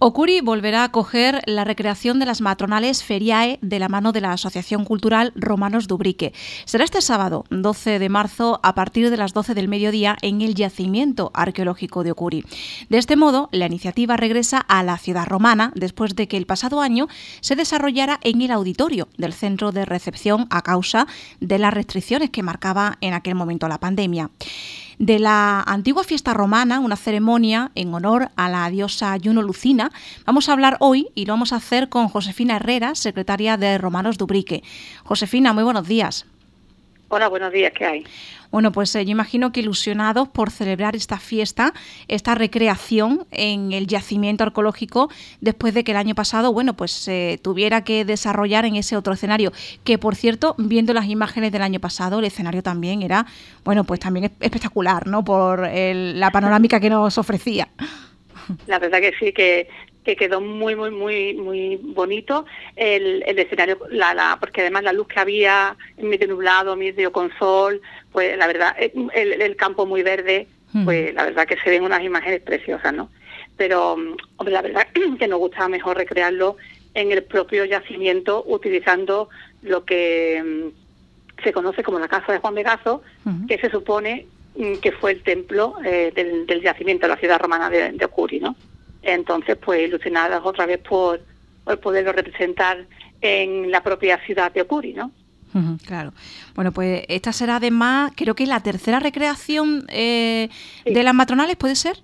Ocuri volverá a acoger la recreación de las matronales Feriae de la mano de la Asociación Cultural Romanos de Ubrique. Será este sábado, 12 de marzo, a partir de las 12 del mediodía en el Yacimiento Arqueológico de Ocuri. De este modo, la iniciativa regresa a la ciudad romana después de que el pasado año se desarrollara en el auditorio del centro de recepción a causa de las restricciones que marcaba en aquel momento la pandemia. De la antigua fiesta romana, una ceremonia en honor a la diosa Juno Lucina, vamos a hablar hoy y lo vamos a hacer con Josefina Herrera, secretaria de Romanos de Ubrique. Josefina, muy buenos días. Hola, buenos días, ¿qué hay? Bueno, pues yo imagino que ilusionados por celebrar esta fiesta, esta recreación en el yacimiento arqueológico, después de que el año pasado, pues se tuviera que desarrollar en ese otro escenario, que por cierto, viendo las imágenes del año pasado, el escenario también era, pues también espectacular, ¿no? Por la panorámica que nos ofrecía. La verdad que sí, que quedó muy bonito el escenario, porque además la luz que había medio nublado, medio con sol, pues la verdad, el campo muy verde, pues la verdad que se ven unas imágenes preciosas, ¿no? Pero, hombre, la verdad que nos gusta mejor recrearlo en el propio yacimiento, utilizando lo que se conoce como la Casa de Juan Vegaso, que se supone que fue el templo del yacimiento de la ciudad romana de Ocuri, ¿no? Entonces, pues ilusionadas otra vez por poderlo representar en la propia ciudad de Ocuri, ¿no? Claro. Bueno, pues esta será además, creo que la tercera recreación de las matronales, ¿puede ser?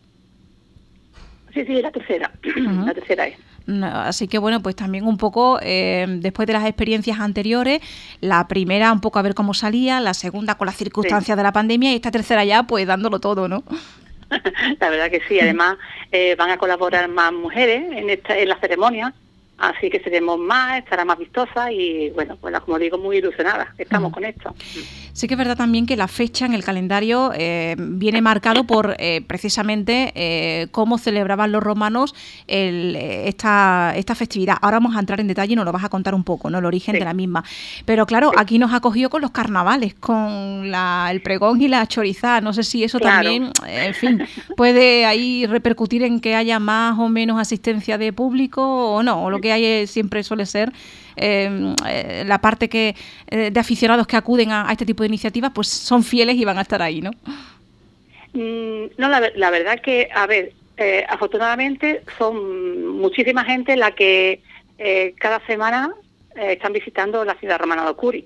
Sí, la tercera. La tercera es. Así que pues también un poco, después de las experiencias anteriores, la primera un poco a ver cómo salía, la segunda con las circunstancias de la pandemia y esta tercera ya pues dándolo todo, ¿no? La verdad que sí, además van a colaborar más mujeres en la ceremonia, así que seremos más, estará más vistosa y bueno, pues como digo, muy ilusionadas estamos con esto. Sí que es verdad también que la fecha en el calendario viene marcado por precisamente cómo celebraban los romanos esta festividad. Ahora vamos a entrar en detalle y nos lo vas a contar un poco, ¿no? El origen de la misma. Pero claro, aquí nos ha cogido con los carnavales, con el pregón y la chorizá. No sé si eso también, en fin, puede ahí repercutir en que haya más o menos asistencia de público o no, o lo que hay siempre suele ser la parte de aficionados que acuden a este tipo de iniciativas, pues son fieles y van a estar ahí, ¿no? No, la verdad que, a ver, afortunadamente son muchísima gente la que cada semana están visitando la ciudad romana de Ocuri.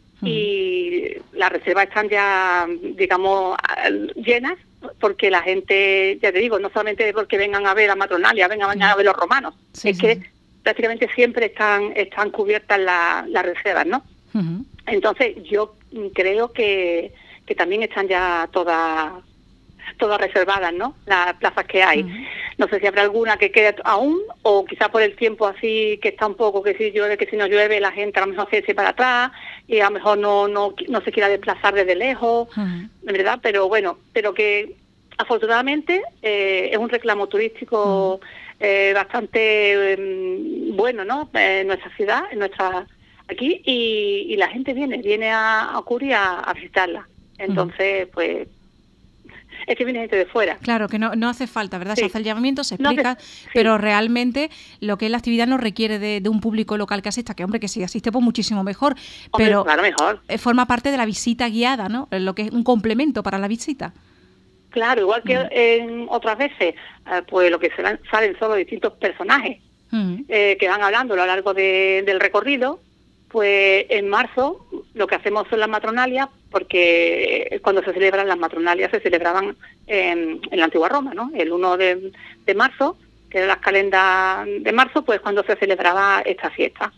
Y las reservas están ya, digamos, llenas, porque la gente, ya te digo, no solamente porque vengan a ver a Matronalia, vengan a ver los romanos, que prácticamente siempre están cubiertas las reservas, ¿no? Entonces yo creo que también están ya todas reservadas, ¿no? Las plazas que hay. No sé si habrá alguna que quede aún, o quizá por el tiempo así que está un poco, que si llueve, que si no llueve, la gente a lo mejor se eche para atrás y a lo mejor no se quiera desplazar desde lejos, ¿verdad? Pero bueno, pero que afortunadamente es un reclamo turístico bastante bueno, ¿no? En nuestra ciudad, aquí, y la gente viene a Ocuri a visitarla. Entonces, pues es que viene gente de fuera. Claro, que no hace falta, ¿verdad? Se hace el llamamiento, se explica, pero realmente lo que es la actividad no requiere de un público local que asista, que hombre, que si asiste pues muchísimo mejor, pero claro, mejor. Forma parte de la visita guiada, ¿no? Lo que es un complemento para la visita. Claro, igual que en otras veces, pues lo que salen son los distintos personajes que van hablando a lo largo del recorrido. Pues en marzo lo que hacemos son las matronalias, porque cuando se celebran las matronalias se celebraban en la antigua Roma, ¿no? El 1 de marzo, que era la calendas de marzo, pues cuando se celebraba esta fiesta.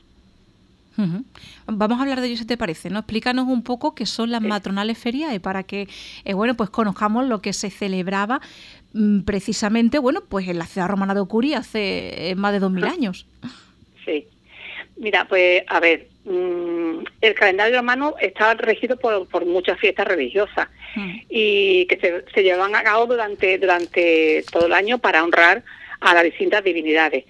Vamos a hablar de ello, si te parece, ¿no? Explícanos un poco qué son las matronales feriae para que, pues conozcamos lo que se celebraba precisamente, pues en la ciudad romana de Ocuri hace más de 2000 años. Sí. Mira, pues a ver, el calendario romano estaba regido por muchas fiestas religiosas y que se llevaban a cabo durante todo el año para honrar a las distintas divinidades.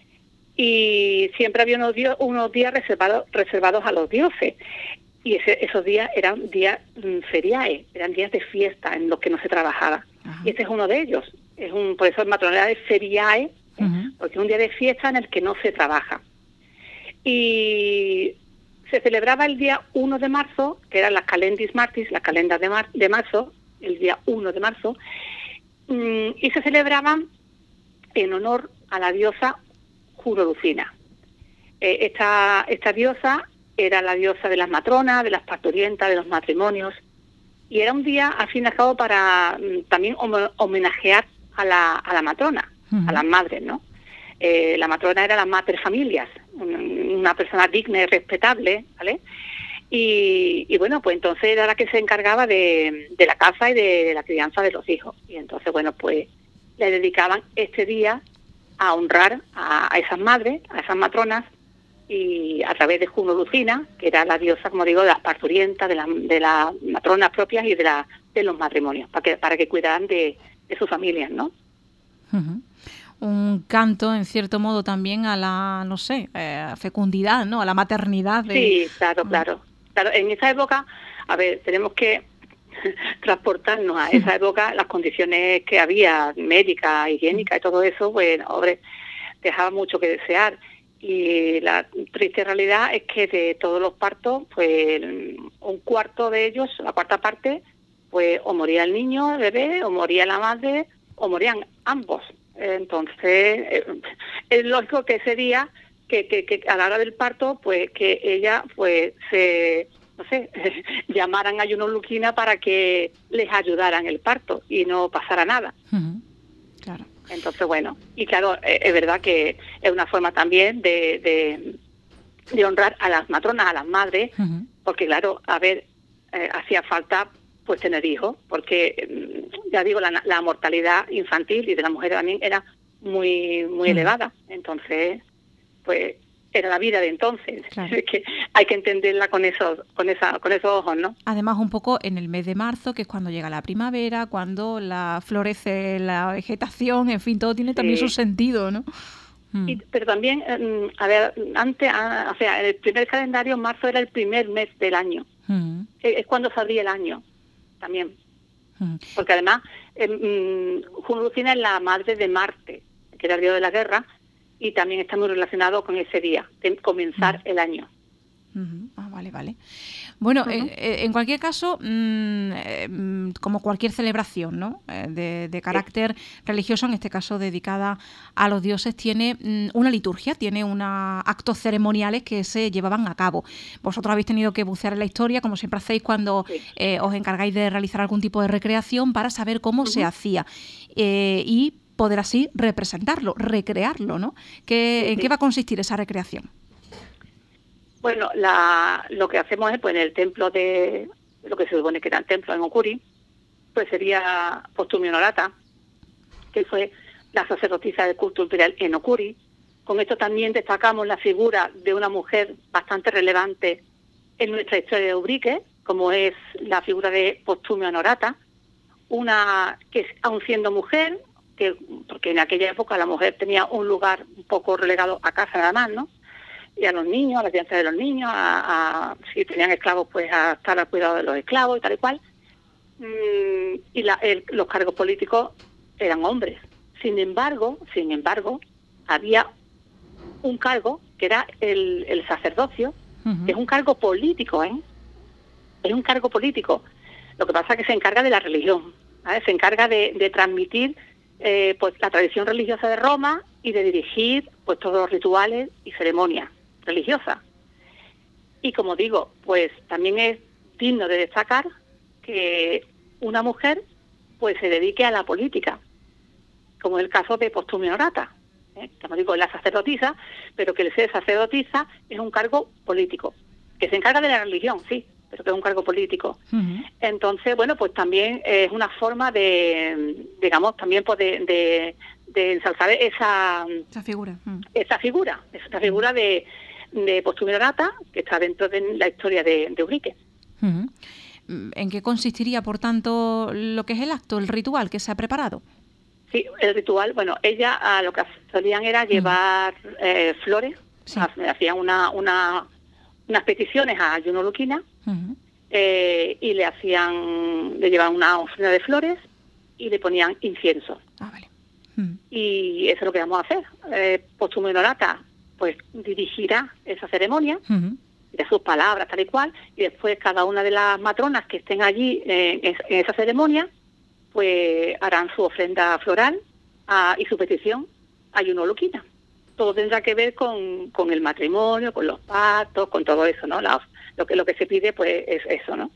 Y siempre había unos días reservados a los dioses. Y esos días eran días feriae, eran días de fiesta en los que no se trabajaba. Y este es uno de ellos. Por eso el matronales feriae, porque es un día de fiesta en el que no se trabaja. Y se celebraba el día 1 de marzo, que eran las calendis martis, las calendas de marzo, el día 1 de marzo, y se celebraban en honor a la diosa Juno Lucina. Esta diosa era la diosa de las matronas, de las parturientas, de los matrimonios, y era un día, al fin y al cabo, para también homenajear a la matrona, a las madres, ¿no? La matrona era la mater familias, una persona digna y respetable, ¿vale? Y bueno, pues entonces era la que se encargaba de la casa y de la crianza de los hijos. Y entonces, bueno, pues le dedicaban este día a honrar a esas madres, a esas matronas, y a través de Juno Lucina, que era la diosa, como digo, de las parturientas, de las matronas propias y de los matrimonios, para que cuidaran de sus familias, ¿no? Un canto, en cierto modo, también a la, no sé, fecundidad, ¿no? A la maternidad. Sí, claro. En esa época, a ver, tenemos que transportarnos a esa época, las condiciones que había, médicas, higiénicas y todo eso, pues, hombre, dejaba mucho que desear. Y la triste realidad es que de todos los partos, pues un cuarto de ellos, la cuarta parte, pues o moría el niño, el bebé, o moría la madre, o morían ambos. Entonces, es lógico que ese día, que a la hora del parto, pues que ella, pues llamaran a Juno Lucina para que les ayudaran el parto y no pasara nada. Claro. Entonces, bueno, y claro, es verdad que es una forma también de honrar a las matronas, a las madres, porque claro, a ver, hacía falta pues tener hijos, porque ya digo, la mortalidad infantil y de las mujeres también era muy elevada. Entonces, pues era la vida de entonces. Claro. Es que hay que entenderla con esos ojos, ¿no? Además, un poco en el mes de marzo, que es cuando llega la primavera, cuando florece la vegetación, en fin, todo tiene también su sentido, ¿no? Pero también, a ver, antes, o sea, el primer calendario, marzo era el primer mes del año. Es cuando se abría el año, también. Porque además, Juno Lucina es la madre de Marte, que era el dios de la guerra, y también está muy relacionado con ese día, de comenzar el año. Vale. Bueno, en cualquier caso, como cualquier celebración, ¿no? De carácter religioso, en este caso dedicada a los dioses, tiene una liturgia, tiene actos ceremoniales que se llevaban a cabo. Vosotros habéis tenido que bucear en la historia, como siempre hacéis cuando os encargáis de realizar algún tipo de recreación, para saber cómo se hacía y poder así representarlo, recrearlo, ¿no? ¿En qué va a consistir esa recreación? Bueno, lo que hacemos es, pues en el templo de lo que se supone que era el templo en Okuri, pues sería Postumio Norata, que fue la sacerdotisa del culto imperial en Okuri. Con esto también destacamos la figura de una mujer bastante relevante en nuestra historia de Ubrique, como es la figura de Postumio Norata, una que aun siendo mujer, porque en aquella época la mujer tenía un lugar un poco relegado a casa nada más, ¿no? Y a los niños, a la crianza de los niños, si tenían esclavos, pues a estar al cuidado de los esclavos y tal y cual. Y los cargos políticos eran hombres. Sin embargo, había un cargo que era el sacerdocio, que es un cargo político, Es un cargo político. Lo que pasa es que se encarga de la religión, ¿vale? Se encarga de transmitir pues la tradición religiosa de Roma y de dirigir pues todos los rituales y ceremonias religiosas. Y como digo, pues también es digno de destacar que una mujer pues se dedique a la política, como es el caso de Postumio Norata, como digo, es la sacerdotisa, pero que el ser sacerdotisa es un cargo político, que se encarga de la religión, sí, pero que es un cargo político. Entonces, bueno, pues también es una forma de, digamos, también pues de ensalzar esa figura. Esa figura de Postumio Norata, que está dentro de la historia de Ubrique. ¿En qué consistiría, por tanto, lo que es el acto, el ritual que se ha preparado? Sí, el ritual, bueno, ella lo que solían era llevar flores, hacían unas peticiones a Juno Lucina, y le llevaban una ofrenda de flores y le ponían incienso. Vale. Y eso es lo que vamos a hacer. Póstumo Honorata pues dirigirá esa ceremonia, de sus palabras tal y cual, y después cada una de las matronas que estén allí en esa ceremonia pues harán su ofrenda floral y su petición a Juno Luquina. Todo tendrá que ver con el matrimonio, con los pactos, con todo eso, ¿no? Lo que se pide pues es eso, ¿no?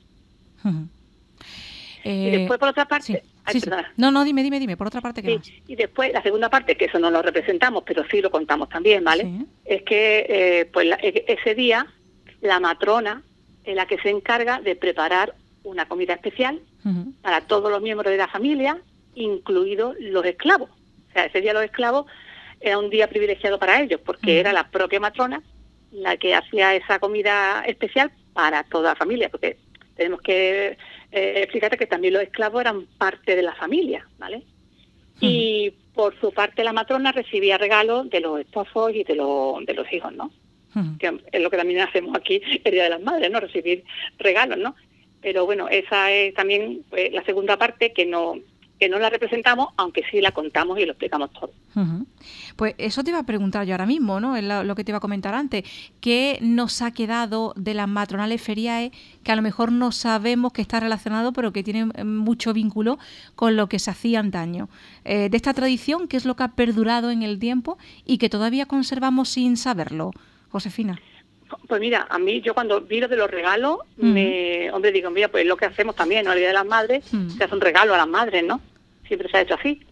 Y después por otra parte... Sí. No, dime, por otra parte, ¿qué más? Y después la segunda parte, que eso no lo representamos, pero sí lo contamos también, ¿vale? Sí. Es que ese día la matrona es la que se encarga de preparar una comida especial para todos los miembros de la familia, incluidos los esclavos. O sea, ese día los esclavos era un día privilegiado para ellos, porque era la propia matrona la que hacía esa comida especial para toda la familia, porque tenemos que explicarte que también los esclavos eran parte de la familia, ¿vale? Y por su parte la matrona recibía regalos de los esposos y de los hijos, ¿no? Que es lo que también hacemos aquí el Día de las Madres, ¿no? Recibir regalos, ¿no? Pero bueno, esa es también la segunda parte que no la representamos, aunque sí la contamos y lo explicamos todo. Pues eso te iba a preguntar yo ahora mismo, ¿no? Es lo que te iba a comentar antes. ¿Qué nos ha quedado de las matronales feriae que a lo mejor no sabemos que está relacionado, pero que tiene mucho vínculo con lo que se hacía antaño? De esta tradición, ¿qué es lo que ha perdurado en el tiempo y que todavía conservamos sin saberlo, Josefina? Pues mira, a mí, yo cuando vi lo de los regalos, digo, mira, pues lo que hacemos también, ¿no? El Día de las Madres, se hace un regalo a las madres, ¿no? Siempre se ha hecho así.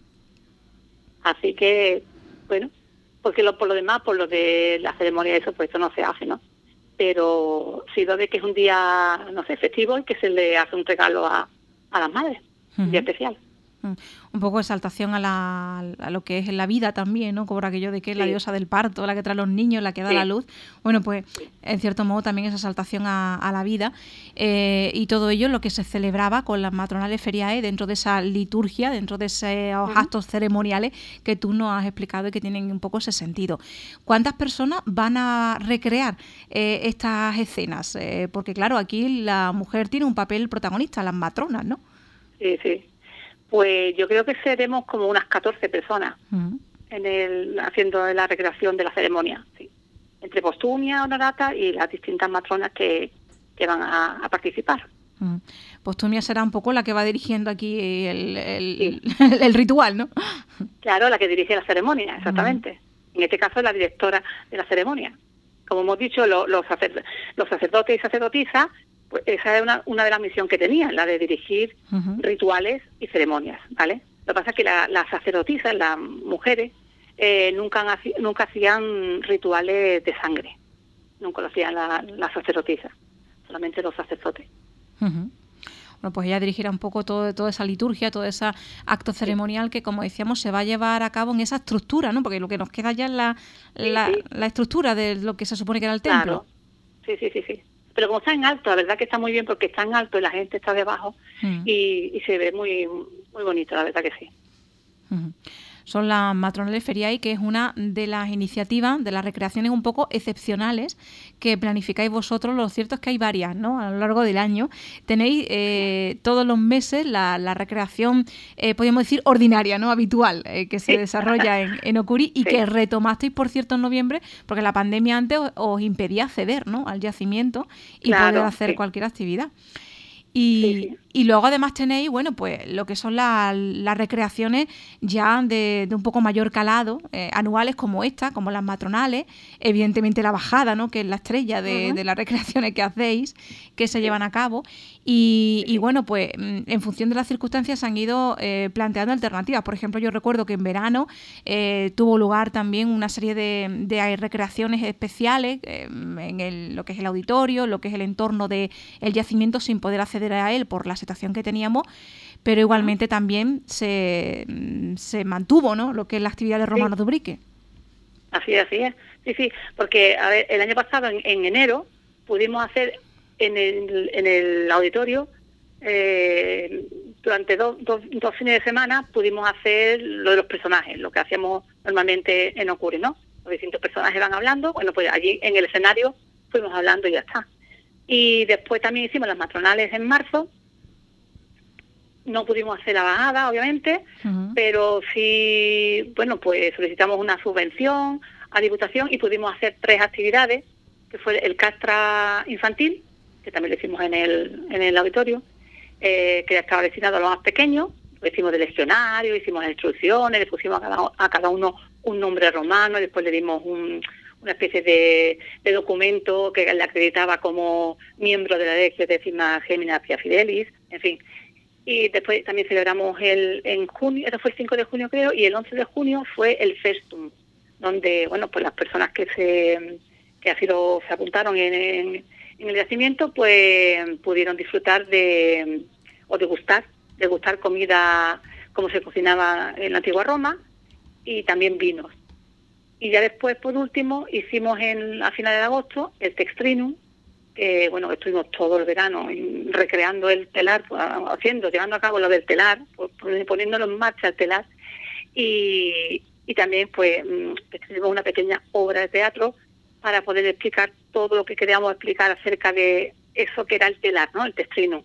Así que, bueno, porque por lo demás, por lo de la ceremonia y eso, pues esto no se hace, ¿no? Pero sí lo de que es un día, no sé, festivo y que se le hace un regalo a las madres, un día especial. Un poco de exaltación a lo que es la vida también, ¿no? Como aquello de que es la diosa del parto, la que trae a los niños, la que da la luz. Bueno, pues en cierto modo también esa exaltación a la vida y todo ello lo que se celebraba con las matronales feriae dentro de esa liturgia, dentro de esos actos ceremoniales que tú nos has explicado y que tienen un poco ese sentido. ¿Cuántas personas van a recrear estas escenas? Porque claro, aquí la mujer tiene un papel protagonista, las matronas, ¿no? Sí. Pues yo creo que seremos como unas 14 personas haciendo la recreación de la ceremonia, sí. Entre Postumia, Honorata y las distintas matronas que van a participar. Postumia será un poco la que va dirigiendo aquí el ritual, ¿no? Claro, la que dirige la ceremonia, exactamente. En este caso, la directora de la ceremonia. Como hemos dicho, los sacerdotes y sacerdotisas, pues esa es una de las misiones que tenían, la de dirigir rituales y ceremonias, ¿vale? Lo que pasa es que las sacerdotisas, las mujeres, nunca hacían rituales de sangre. Nunca lo hacían las sacerdotisas, solamente los sacerdotes. Bueno, pues ella dirigirá un poco toda esa liturgia, todo ese acto ceremonial que, como decíamos, se va a llevar a cabo en esa estructura, ¿no? Porque lo que nos queda ya es la estructura de lo que se supone que era el templo. Claro. Sí. Pero como está en alto, la verdad que está muy bien porque está en alto y la gente está debajo y se ve muy, muy bonito, la verdad que sí. Son las matronales feriae, que es una de las iniciativas, de las recreaciones un poco excepcionales que planificáis vosotros. Lo cierto es que hay varias, ¿no? A lo largo del año. Tenéis todos los meses la recreación, podríamos decir, ordinaria, ¿no? Habitual, que se desarrolla en Ocuri y que retomasteis, por cierto, en noviembre, porque la pandemia antes os impedía acceder, ¿no? Al yacimiento y poder hacer cualquier actividad. Y luego además tenéis, bueno, pues lo que son las recreaciones ya de un poco mayor calado, anuales como esta, como las matronales, evidentemente la bajada, ¿no? Que es la estrella de las recreaciones que hacéis, que se llevan a cabo. Y bueno, pues en función de las circunstancias se han ido planteando alternativas. Por ejemplo, yo recuerdo que en verano tuvo lugar también una serie de recreaciones especiales en lo que es el auditorio, lo que es el entorno del yacimiento, sin poder acceder a él por la situación que teníamos, pero igualmente también se mantuvo, ¿no? Lo que es la actividad de Romanos de Ubrique. Así es. Sí, porque a ver, el año pasado, en enero, pudimos hacer en el auditorio, durante dos fines de semana, pudimos hacer lo de los personajes, lo que hacíamos normalmente en Ocuri, ¿no? Los distintos personajes van hablando, bueno, pues allí en el escenario fuimos hablando y ya está. Y después también hicimos las matronales en marzo, no pudimos hacer la bajada, obviamente, pero sí, bueno, pues solicitamos una subvención a Diputación y pudimos hacer 3 actividades, que fue el castra infantil, que también lo hicimos en el auditorio, que ya estaba destinado a los más pequeños. Lo hicimos de leccionario, hicimos instrucciones, le pusimos a cada uno un nombre romano, y después le dimos una especie de documento que le acreditaba como miembro de la Lectio Décima Gemina Pia Fidelis, en fin. Y después también celebramos en junio, eso fue el 5 de junio creo, y el 11 de junio fue el Festum, donde, bueno, pues las personas que así se apuntaron en el yacimiento, pues pudieron disfrutar o degustar comida como se cocinaba en la antigua Roma, y también vinos. Y ya después, por último, hicimos a finales de agosto el Textrinum, que bueno, estuvimos todo el verano recreando el telar, llevando a cabo lo del telar, poniéndolo en marcha el telar, y también pues escribimos una pequeña obra de teatro para poder explicar todo lo que queríamos explicar acerca de eso que era el telar, ¿no? El Textrinum.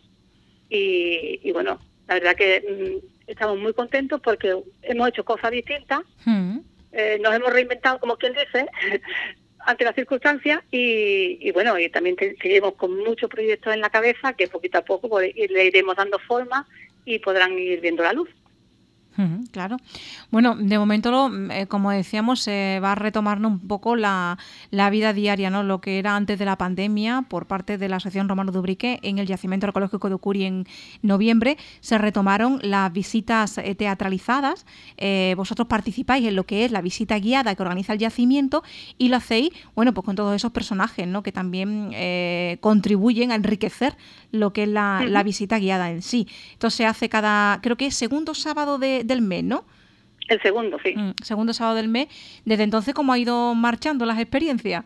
Y bueno, la verdad que estamos muy contentos porque hemos hecho cosas distintas, nos hemos reinventado, como quien dice, ante las circunstancias, y bueno, y también seguimos con muchos proyectos en la cabeza que poquito a poco pues, le iremos dando forma y podrán ir viendo la luz. Claro. Bueno, de momento, como decíamos, se va a retomar un poco la vida diaria, ¿no? Lo que era antes de la pandemia por parte de la Asociación Romano de Ubrique en el Yacimiento Arqueológico de Ucuri en noviembre. Se retomaron las visitas teatralizadas. Vosotros participáis en lo que es la visita guiada que organiza el yacimiento y lo hacéis, bueno, pues con todos esos personajes, ¿no? Que también contribuyen a enriquecer lo que es la visita guiada en sí. Esto se hace creo que es segundo sábado del mes, ¿no? El segundo, sí. Segundo sábado del mes. Desde entonces, ¿cómo ha ido marchando las experiencias?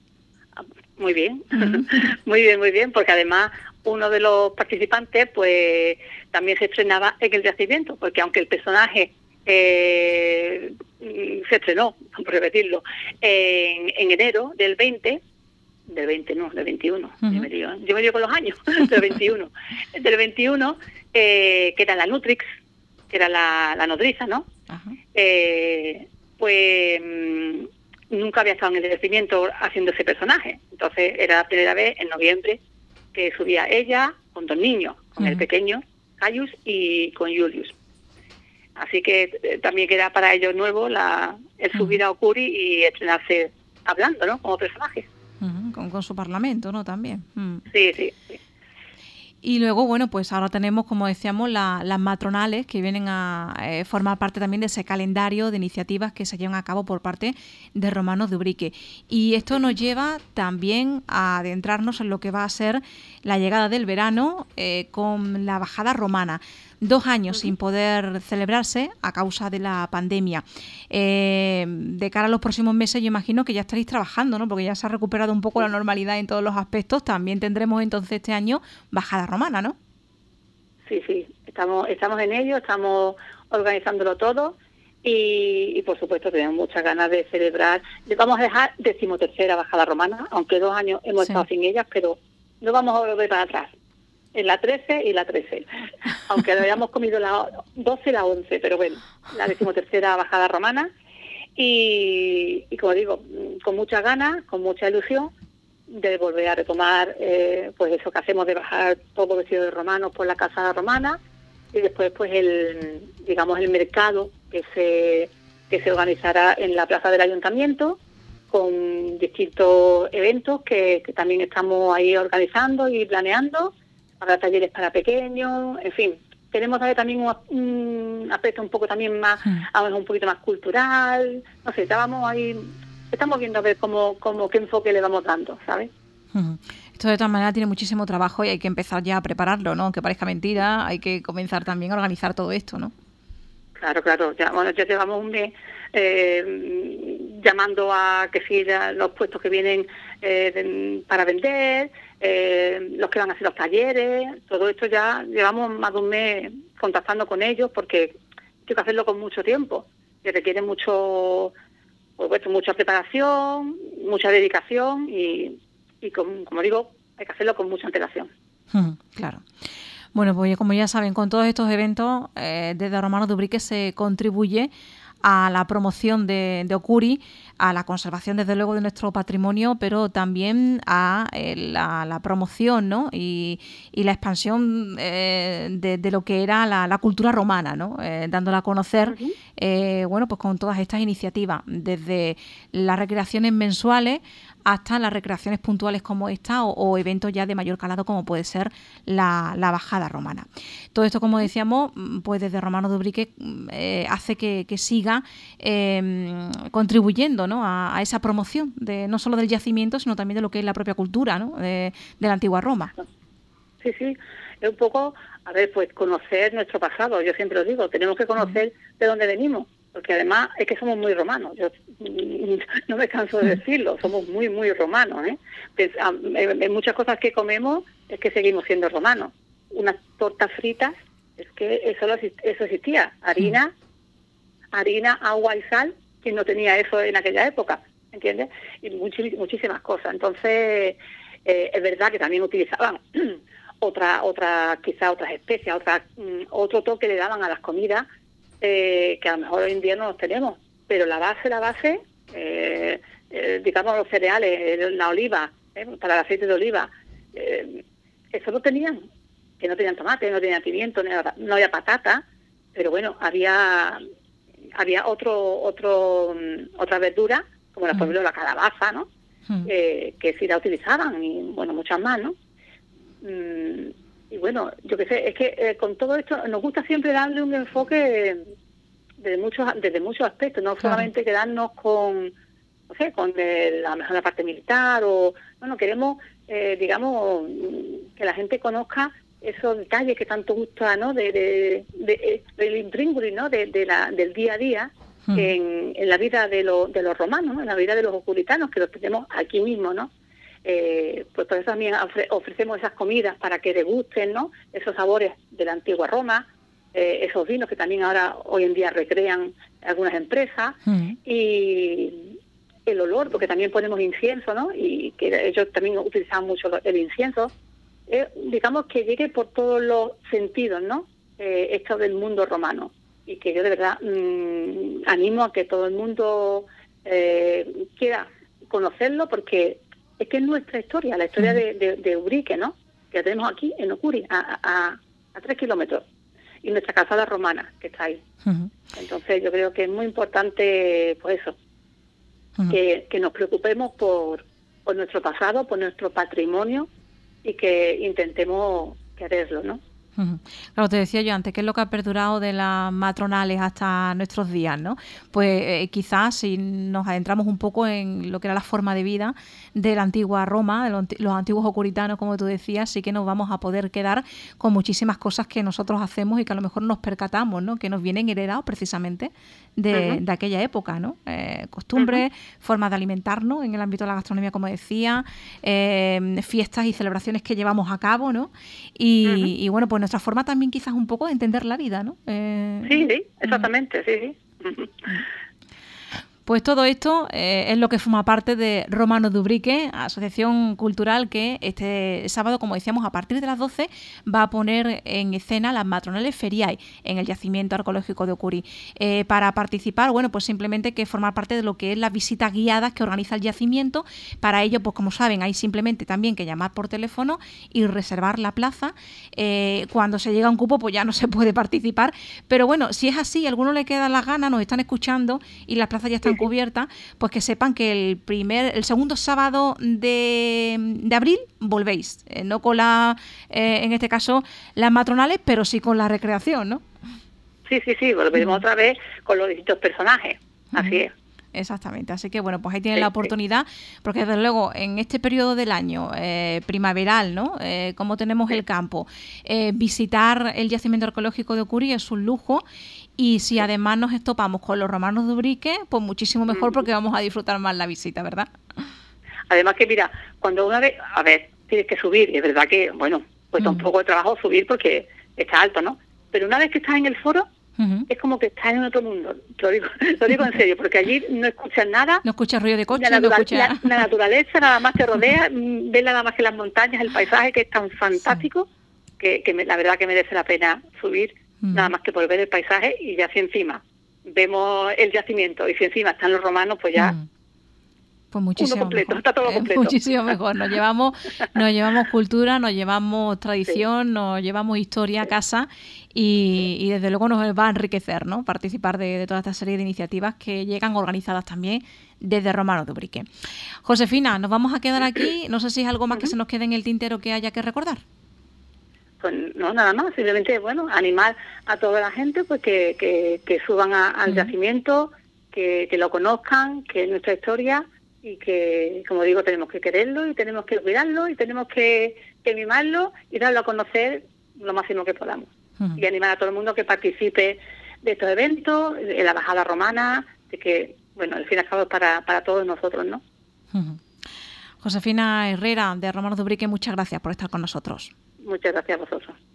Muy bien, muy bien, porque además uno de los participantes pues también se estrenaba en el yacimiento, porque aunque el personaje se estrenó, por repetirlo, en enero del 21, yo me digo con los años, del 21, que era la Nutrix, que era la nodriza, ¿no? Pues nunca había estado en el yacimiento haciendo ese personaje. Entonces era la primera vez en noviembre que subía ella con 2 niños, con el pequeño Caius y con Julius. Así que también era para ellos nuevo el subir a Ucuri y estrenarse hablando, ¿no? Como personaje. Con su parlamento, ¿no? También. Sí. Y luego, bueno, pues ahora tenemos, como decíamos, las matronales que vienen a formar parte también de ese calendario de iniciativas que se llevan a cabo por parte de Romanos de Ubrique. Y esto nos lleva también a adentrarnos en lo que va a ser la llegada del verano con la bajada romana. 2 años sin poder celebrarse a causa de la pandemia. De cara a los próximos meses yo imagino que ya estaréis trabajando, ¿no? Porque ya se ha recuperado un poco la normalidad en todos los aspectos. También tendremos entonces este año bajada romana, ¿no? Sí. Estamos en ello, estamos organizándolo todo y por supuesto tenemos muchas ganas de celebrar. Vamos a dejar 13ª bajada romana, aunque 2 años hemos estado sin ellas, pero no vamos a volver para atrás. En la 13 y la 13, aunque lo hayamos comido la 12 y la 11, pero bueno, la 13ª bajada romana y como digo, con muchas ganas, con mucha ilusión de volver a retomar pues eso que hacemos de bajar todo vestido de romanos por la casa romana y después pues el mercado que se organizará en la plaza del ayuntamiento con distintos eventos que también estamos ahí organizando y planeando. Habrá talleres para pequeños, en fin, queremos darle también un aspecto un poco también más, a un poquito más cultural, no sé, estamos viendo a ver qué enfoque le vamos dando, ¿sabes? Esto de todas maneras tiene muchísimo trabajo y hay que empezar ya a prepararlo, ¿no? Aunque parezca mentira, hay que comenzar también a organizar todo esto, ¿no? Claro, ya llevamos un mes llamando a que sí los puestos que vienen para vender, los que van a hacer los talleres, todo esto ya llevamos más de un mes contactando con ellos porque hay que hacerlo con mucho tiempo, que requiere mucha preparación, mucha dedicación y como digo, hay que hacerlo con mucha antelación. Claro. Bueno, pues como ya saben, con todos estos eventos, desde Romanos de Ubrique se contribuye a la promoción de Ocuri, a la conservación, desde luego, de nuestro patrimonio, pero también a la promoción, ¿no? y la expansión de lo que era la cultura romana, ¿no? Dándola a conocer, bueno, pues con todas estas iniciativas, desde las recreaciones mensuales hasta las recreaciones puntuales como esta o eventos ya de mayor calado como puede ser la bajada romana. Todo esto, como decíamos, pues desde Romanos de Ubrique hace que siga contribuyendo, ¿no? a esa promoción de no solo del yacimiento, sino también de lo que es la propia cultura, ¿no? de la antigua Roma. Sí, es un poco, a ver, pues conocer nuestro pasado. Yo siempre lo digo, tenemos que conocer de dónde venimos, porque además es que somos muy romanos. Yo no me canso de decirlo, somos muy, muy romanos, ¿eh? En muchas cosas que comemos es que seguimos siendo romanos. Unas tortas fritas, es que eso existía. Harina, agua y sal. ¿Quién no tenía eso en aquella época? ¿Entiendes? Y muchísimas cosas. Entonces, es verdad que también utilizaban quizás otras especias, otro toque le daban a las comidas que a lo mejor hoy en día no los tenemos. Pero la base, digamos los cereales, la oliva, para el aceite de oliva, eso lo tenían, que no tenían tomate, no tenían pimiento, no había patata, pero bueno, había otra verdura, como por ejemplo la calabaza, ¿no? Que sí la utilizaban, y bueno, muchas más, ¿no? Y bueno, yo qué sé, es que con todo esto nos gusta siempre darle un enfoque desde muchos aspectos, no solamente quedarnos con, no sé, con a lo mejor la parte militar, no queremos, digamos, que la gente conozca esos detalles que tanto gusta, ¿no? del intríngulis, ¿no? Del día a día en la vida de los romanos, ¿no? En la vida de los ocuritanos, que los tenemos aquí mismo, ¿no? Pues por eso también ofrecemos esas comidas para que degusten, ¿no? Esos sabores de la antigua Roma, esos vinos que también hoy en día recrean algunas empresas, y el olor, porque también ponemos incienso, ¿no? Y que ellos también utilizaban mucho el incienso. Digamos que llegue por todos los sentidos, ¿no? Esto del mundo romano, y que yo de verdad animo a que todo el mundo quiera conocerlo, porque es que es nuestra historia, la historia de Ubrique, ¿no? Que la tenemos aquí en Ocuri, a 3 kilómetros, y nuestra calzada romana que está ahí. Entonces yo creo que es muy importante, pues eso, que nos preocupemos por nuestro pasado, por nuestro patrimonio, y que intentemos quererlo, ¿no? Claro, te decía yo antes, ¿qué es lo que ha perdurado de las matronales hasta nuestros días, ¿no? Pues quizás si nos adentramos un poco en lo que era la forma de vida de la antigua Roma, de los antiguos ocuritanos, como tú decías, sí que nos vamos a poder quedar con muchísimas cosas que nosotros hacemos y que a lo mejor nos percatamos, ¿no? Que nos vienen heredados precisamente de aquella época, ¿no? Costumbres, formas de alimentarnos en el ámbito de la gastronomía, como decía, fiestas y celebraciones que llevamos a cabo, ¿no? Y bueno, pues nuestra forma también quizás un poco de entender la vida, ¿no? Sí, exactamente, sí. Pues todo esto es lo que forma parte de Romanos de Ubrique, asociación cultural que este sábado, como decíamos, a partir de las 12 va a poner en escena las matronales feriae en el yacimiento arqueológico de Ocuri. Para participar, bueno, pues simplemente que formar parte de lo que es las visitas guiadas que organiza el yacimiento. Para ello, pues como saben, hay simplemente también que llamar por teléfono y reservar la plaza. Cuando se llega a un cupo, pues ya no se puede participar. Pero bueno, si es así, a alguno le quedan las ganas, nos están escuchando y las plazas ya están cubierta, pues que sepan que el segundo sábado de abril volvéis, no con en este caso las matronales, pero sí con la recreación, ¿no? Sí, volveremos otra vez con los distintos personajes, así es. Exactamente, así que bueno, pues ahí tienen la oportunidad, porque desde luego en este periodo del año primaveral, ¿no? Como tenemos el campo, visitar el yacimiento arqueológico de Ocuri es un lujo. Y si además nos estopamos con los romanos de Ubrique, pues muchísimo mejor, porque vamos a disfrutar más la visita, ¿verdad? Además que mira, cuando una vez, a ver, tienes que subir, y es verdad que, bueno, pues un poco de trabajo subir porque está alto, ¿no? Pero una vez que estás en el foro, es como que estás en otro mundo, lo digo en serio, porque allí no escuchas nada. No escuchas ruido de coche, la naturaleza nada más te rodea, ves nada más que las montañas, el paisaje que es tan fantástico, la verdad que merece la pena subir, nada más que por ver el paisaje, y ya si encima vemos el yacimiento y si encima están los romanos, pues ya... Pues muchísimo uno completo, mejor. está todo completo. Muchísimo mejor. Nos llevamos cultura, nos llevamos tradición, nos llevamos historia a casa y desde luego nos va a enriquecer, ¿no? Participar de toda esta serie de iniciativas que llegan organizadas también desde Romanos de Ubrique. Josefina, nos vamos a quedar aquí. No sé si es algo más que se nos quede en el tintero que haya que recordar. Pues no, nada más, simplemente, animar a toda la gente pues que suban al yacimiento, que lo conozcan, que es nuestra historia, y que, como digo, tenemos que quererlo y tenemos que cuidarlo y tenemos que mimarlo y darlo a conocer lo máximo que podamos. Y animar a todo el mundo que participe de estos eventos, en la bajada romana, de que, al fin y al cabo es para todos nosotros, ¿no? Josefina Herrera, de Romanos de Ubrique, muchas gracias por estar con nosotros. Muchas gracias a vosotros.